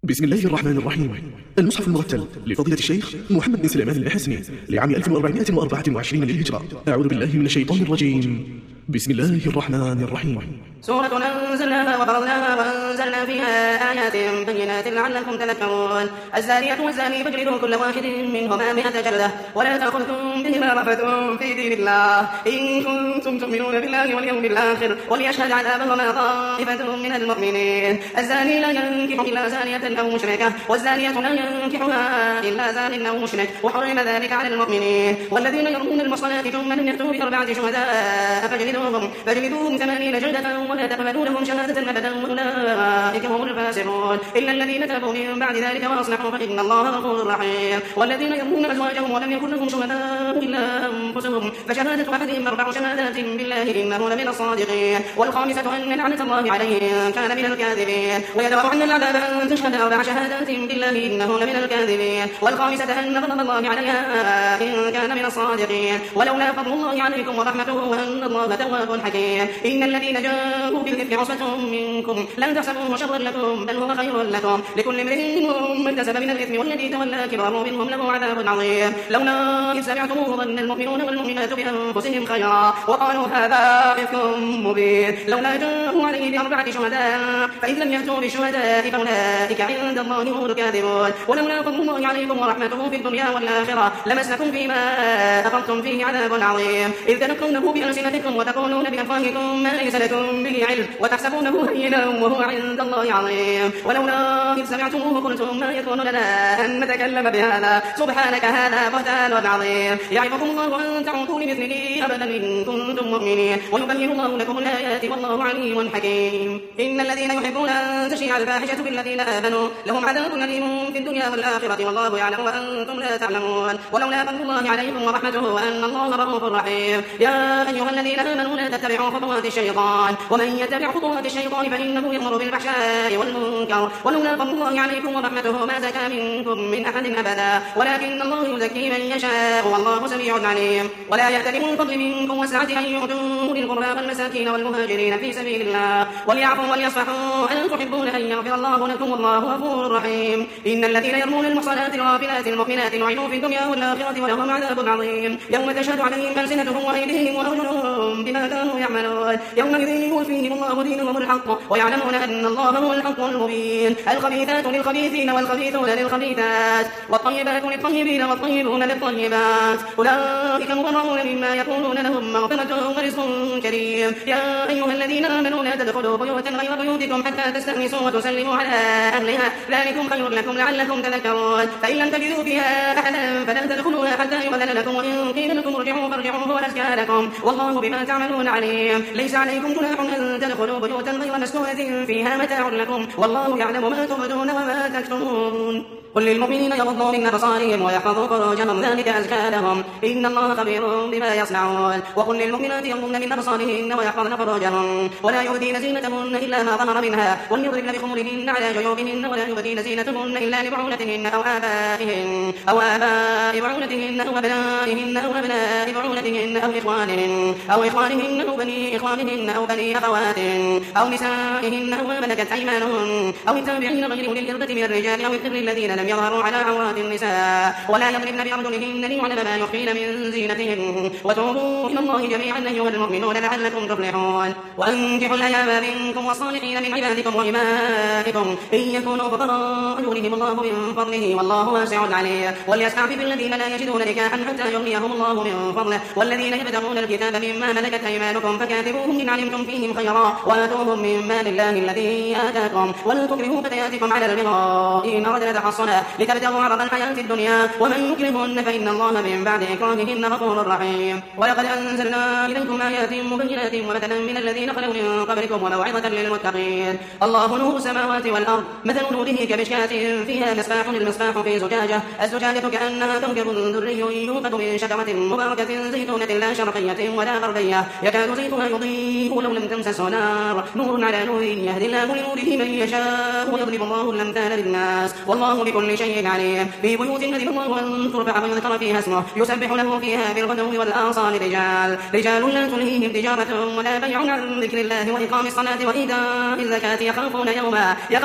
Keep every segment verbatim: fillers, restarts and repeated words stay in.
بسم الله الرحمن الرحيم. المصحف المرتل لفضيلة الشيخ محمد بن سليمان الحسني لعام ألف وأربعمائة وأربعة وعشرين للهجرة. أعوذ بالله من الشيطان الرجيم. بسم الله الرحمن الرحيم. سورة أنزلناها وفرضناها وأنزلنا فيها آيات بينات لعلكم تذكرون. الزانية والزاني فاجلدوا كل واحد منهما مئة جلدة ولا تأخذكم بهما رأفة في دين الله إن كنتم تؤمنون بالله واليوم الآخر وليشهد عذابهما طائفة من المؤمنين. الزاني لا ينكح إلا زانية أو مشركة والزانية لا ينكحها إلا زان أو مشرك وحرم ذلك على المؤمنين. والذين يرمون المحصنات ثم لم يأتوا بأربعة شهداء فاجلدوهم فاجلدوهم ثمانين جلدة ولا تقبلوا لهم شهادة أبدا أولئك هم الفاسقون إلا الذين تابوا من بعد ذلك وأصلحوا فإن الله غفور رحيم. والذين يرمون أزواجهم ولم يكن لهم شهداء إلا أنفسهم فشهادة أحدهم أربع شهادات بالله إنه لمن الصادقين. والخامسة أن لعنة الله عليه إن كان من الكاذبين. ويدرأ عنا العذاب أن تشهد أربع شهادات بالله إنه لمن الكاذبين. والخامسة أن غضب الله عليها إن كان من الصادقين. ولولا فضل الله عليكم ورحمته وأن الله تواب حكيم. إن الذين جاءوا بالإفك عصبة منكم لا تحسبوه شرا لكم بل هو خير لكم لكل امرئ منهم ما اكتسب من الإثم والذي تولى كبره منهم له عذاب عظيم. لولا إذ سمعتموه ظن المؤمنون والمؤمنات بأنفسهم خيرا وقالوا هذا إفك مبين. لولا جاءوا عليه بأربعة شهداء فإذ لم يأتوا بالشهداء فأولئك عند الله هم الكاذبون. ولولا فضل الله عليكم ورحمته في الدنيا والآخرة لمسكم فيما أخذتم فيه عذاب عظيم إذ تلقونه بألسنتكم وتقولون بأفواهكم ما ليس لكم به علم وتحسبونه هينا وهو عند الله عظيم. ولولا إذ سمعتموه قلتم ما يكون لنا أن نتكلم بهذا سبحانك هذا بهتان عظيم. يعظكم الله أن تعودوا لمثله أبدا إن كنتم مؤمنين ويبين الله لكم الآيات والله عليم حكيم. إن الذين يحبون أن تشيع الفاحشة بالذين آمنوا لهم عذاب أليم في الدنيا والآخرة والله يعلم وأنتم لا تعلمون. ولولا فضل الله عليكم ورحمته وأن الله رؤوف رحيم. يا أيها الذين آمنوا لا تتبعوا خطوات الشيطان ومن يتبع خطوات الشيطان فإنه يأمر بالفحشاء والمنكر. ولولا فضل الله عليكم ورحمته ما زكى منكم من أحد أبدا ولكن الله يزكي من يشاء والله سميع عليم. ولا يأتل أولو الفضل منكم والسعة أن يؤتوا أولي القربى والمساكين والمهاجرين في سبيل الله وليعفوا وليصفحوا أن تحبون أن يغفر الله لكم والله غفور رحيم. إن الذين يرمون المحصنات الغافلات المؤمنات لعنوا في الدنيا والآخرة ولهم عذاب عظيم يوم تشهد عليهم ألسنتهم وأيديهم وأرجلهم بما كانوا يعملون يومئذ يوفيهم الله دينهم الحق ويعلمون أن الله هو الحق المبين. الخبيثات للخبيثين والخبيثون للخبيثات والطيبات للطيبين والطيبون للطيبات أولئك مبرؤون مما يقولون لهم مغفرة ورزق كريم. يا أيها الذين آمنوا لا تدخلوا بيوتا غير بيوتكم حتى تستأنسوا وتسلموا على أهلها ذلكم خير لكم لعلكم تذكرون. فإن لم تجدوا فيها أحدا فلا تدخلوها حتى يؤذن لكم وإن قيل لكم ارجعوا فارجعوا هو أزكى لكم والله بما تعملون عليم. ليس عليكم جناح أن تدخلوا بيوتا غير مسكونة فيها متاع لكم والله يعلم ما تبدون وما تكتمون. قل للمؤمنين يغضوا من أبصارهم ويحفظوا فروجهم ذلك أزكى لهم إن الله خبير بما يصنعون. وقل للمؤمنات يغضن من أبصارهن ويحفظن فروجهن ولا يبدين زينتهن إلا ما ظهر منها وليضربن بخمرهن على جيوبهن ولا يبدين زينتهن إلا لبعولتهن أو آبائهن أو آباء بعولتهن أو أبنائهن أو أبناء بعولتهن أو إخوانهن أو إخوانهن أو بني إخوانهن أو بني أخواتهن أو نسائهن أو ما ملكت أيمانهن أو التابعين غير أولي الإربة من الرجال أو الطفل الذين لم يظهروا على عورات النساء ولا يضربن بأرجلهن ليعلم ما يخفين من زينتهن وتوبوا إلى الله جميعا أيها المؤمنون لعلكم تفلحون. وأنكحوا الأيام منكم والصالحين من عبادكم وإمائكم إن يكونوا فقراء يغنيهم الله من فضله والله واسع عليم. وليستعفف الذين لا يجدون نكاحا حتى يغنيهم الله من فضله والذين يبتغون الكتاب مما ملكت أيمانكم فكاتبوهم إن علمتم فيهم خيرا وآتوهم من مال الله الذي آتاكم ولا تكرهوا فتياتكم على البغاء إن أردنا تحصنا لتبتغوا عرض الحياة الدنيا ومن يكرهن فإن الله من بعد إكراههن غفور رحيم. ولقد أنزلنا إليكم آيات مبينات ومثلا من الذين خلوا من قبلكم وموعظة للمتقين. الله نور السماوات والأرض مثل نوره كمشكاة فيها مصباح المصباح في زجاجة الزجاجة كأنها كوكب دري يوقد من شجرة مباركة زيتونة لا شرقية ولا غربية يكاد زيتها يضيء لو لم تمسسه نار نور على نور يهدي الله لنوره من يشاء ويضرب الله الأمثال للناس والله بكل شيء عليم. في بيوت أذن الله أن ترفع ويذكر فيها اسمه يسبح له فيها بالغدو والآصال رجال رجال لا تلهيهم تجارة ولا بيع عن ذكر الله وإقام الصلاة وإيتاء الزكاة يخافون يوما يخافون يوما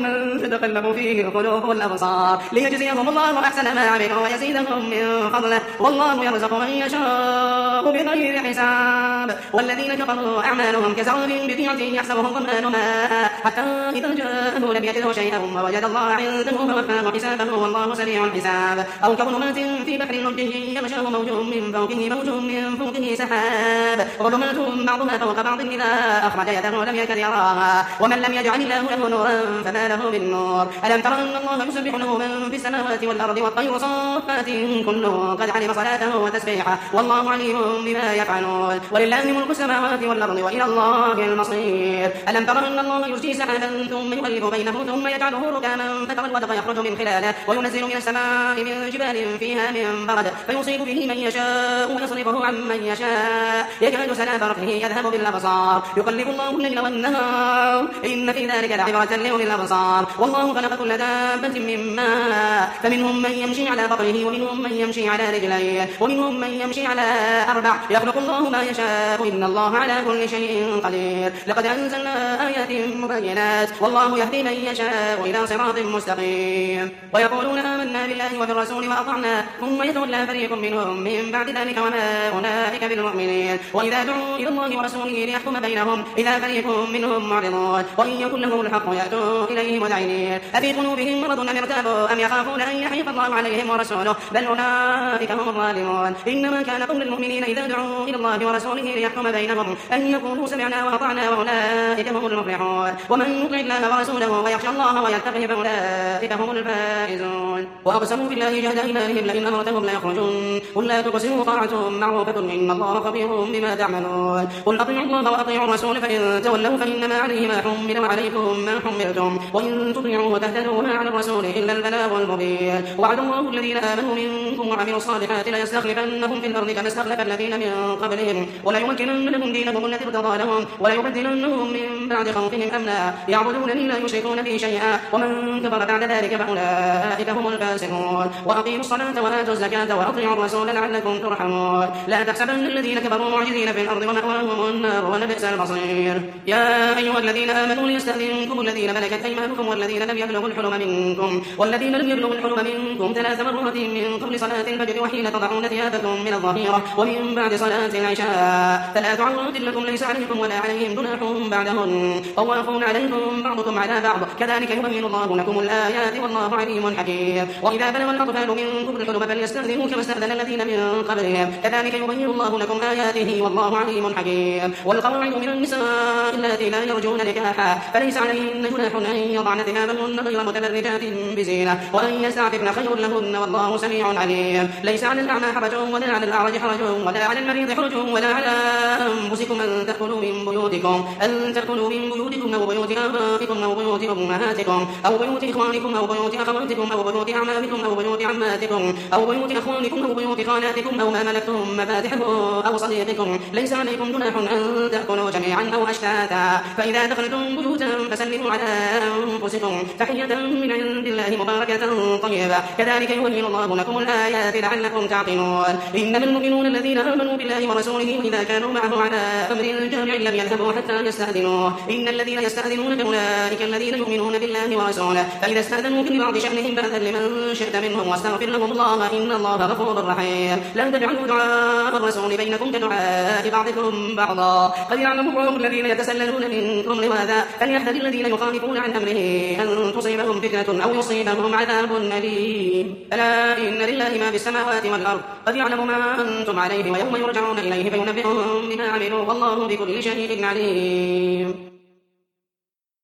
يوما تتقلب فيه القلوب والأبصار ليجزيهم الله أحسن ما عملوا ويزيدهم من فضله والله يرزق من يشاء بغير حساب. والذين كفروا أعمالهم كسراب بقيعة يحسبه الظمآن ماء حتى إذا جاءه لم يجده شيئا ووجد الله عنده فوفاه حسابه والله سريع الحساب. أو كظلمات في بحر لجي يغشاه موج من فوقه موج من فوقه سحاب ظلمات بعضها فوق بعض إذا أخرج يده لم يكد يراها ومن لم يجعل الله له نورا فما له من نور. ألم تر أن الله يسبح له من في السماوات والأرض والطير صافات كل قد علم صلاته وتسبيحه والله عليم بما يفعلون. ولله ملك السماوات والأرض وإلى الله المصير. ألم تر أن الله يزجي سحابا ثم يؤلف بينه ثم يجعله ركاما فترى الودق يخرج من خلاله وينزل من السماء من جبال فيها من برد فيصيب به من يشاء ويصرفه عن من يشاء يكاد سنا برقه يذهب بالأبصار يقلب الله الليل والنهار إن في ذلك لعبرة لأولي الأبصار. والله خلق كل دابة من ماء فمنهم من يمشي على بطنه ومنهم من يمشي على رجليه ومنهم من يمشي على أربع يخلق الله ما يشاء إن الله على كل شيء قدير. لقد أنزلنا آيات مبينات والله يهدي من يشاء إلى صراط مستقيم. ويقولون آمنا بالله وبالرسول وأطعنا ثم يتولى فريق منهم من بعد ذلك وما أولئك بالمؤمنين. وإذا دعوا إلى الله ورسوله ليحكم بينهم إذا فريق منهم معرضون وإن يكن لهم الحق يأتوا إليه مذعنين. أفي قلوبهم مرض أم ارتابوا أم يخافون أن يحيف الله عليهم ورسوله بل أولئك هم الظالمون. إنما كان قول المؤمنين إذا دعوا إلى الله ورسوله ليحكم بينهم أن يقولوا سمعنا وأطعنا وأولئك هم المفلحون. ومن يطع الله ورسوله ويخشى الله ويتقه فأولئك هم الفائزون. وأقسموا بالله جهد أيمانهم لئن أمرتهم ليخرجون قل لا تقسموا طاعة معروفة إن الله خبير بما تعملون. قل أطيعوا الله وأطيعوا الرسول فإن تولوا فإنما عليه ما حمل وعليكم ما حملتم وإن تطيعوا تهتدوا وما على الرسول إلا البلاغ المبين. وعد الله الذين آمنوا منكم وعملوا الصالحات ليستخلفنهم في الأرض كما استخلف الذين من قبلهم وليمكنن لهم دينهم الذي ارتضى لهم وليبدلنهم من بعد خوفهم أمنا يعبدونني لا يشركون بي شيئا ومن كفر بعد ذلك فأولئك هم الفاسقون. وأقيموا الصلاة وآتوا الزكاة وأطيعوا الرسول لعلكم ترحمون. لا تحسبن الذين كفروا معجزين في الأرض ومأواهم النار ولبئس المصير. يا أيها الذين آمنوا ليستأذنكم الذين ملكت أيمانكم والذين لم يبلغوا الحلم منكم والذين لم يبلغوا الحلم منكم ثلاث مرات من قبل صلاة الفجر وحين تضعون ثيابكم من الظهيرة ومن بعد صلاة العشاء ثلاث عورات لكم ليس عليكم ولا عليهم جناح بعدهن طوافون عليكم بعضكم على بعض كذلك يبين الله لكم الآيات والله عليم حكيم. وإذا بلغ الأطفال منكم الحلم فليستأذنوا كما استأذن الذين من قبلهم كذلك يبين الله لكم آياته والله عليم حكيم. والقواعد من النساء اللاتي لا يرجون نكاحا فليس عليهن جناح أن يضعن ثيابهن غير متبرجات بزينة وأن يستعففن خير لهن والله سميع عليم. ليس على الأعمى حرج ولا على الأعرج حرج ولا على المريض حرج ولا على أنفسكم أن تأكلوا من بيوتكم أن تأكلوا من بيوتكم أو بيوت آبائكم أو بيوت أمهاتكم أو بيوت إخوانكم أو بيوت أخواتكم أو بيوت أعمامكم أو بيوت عماتكم أو بيوت أخوانكم أو بيوت خالاتكم أو ما ملكتم مفاتحه أو صديقكم ليس عليكم جناح أن تأكلوا جميعا أو أشتاتا فإذا دخلتم بيوتا فسلموا على أنفسكم تحية من عند الله مباركة طيبة كذلك يبين الله لكم الآيات لعلكم تعقلون. إنما المؤمنون الذين آمنوا بالله ورسوله وإذا كانوا معه على أمر جامع لم يذهبوا حتى يستأذنوه إن الذين يستأذنونك أولئك الذين يؤمنون بالله ورسوله فإذا استأذنوك لبعض شأنهم فأذن لمن شئت منهم واستغفر لهم الله إن الله غفور رحيم. لا تجعلوا دعاء الرسول بينكم كدعاء بعضكم بعضا قد يعلم الله الذين يتسللون منكم لواذا فليحذر الذين يخالفون عن أمره أن تصيبهم فتنة أو يصيبهم عذاب أليم. ألا إن لله ما في السماوات والأرض قد يعلم ما أنتم عليه ويوم يرجعون إليه فينبئهم بما عملوا والله بكل شيء عليم.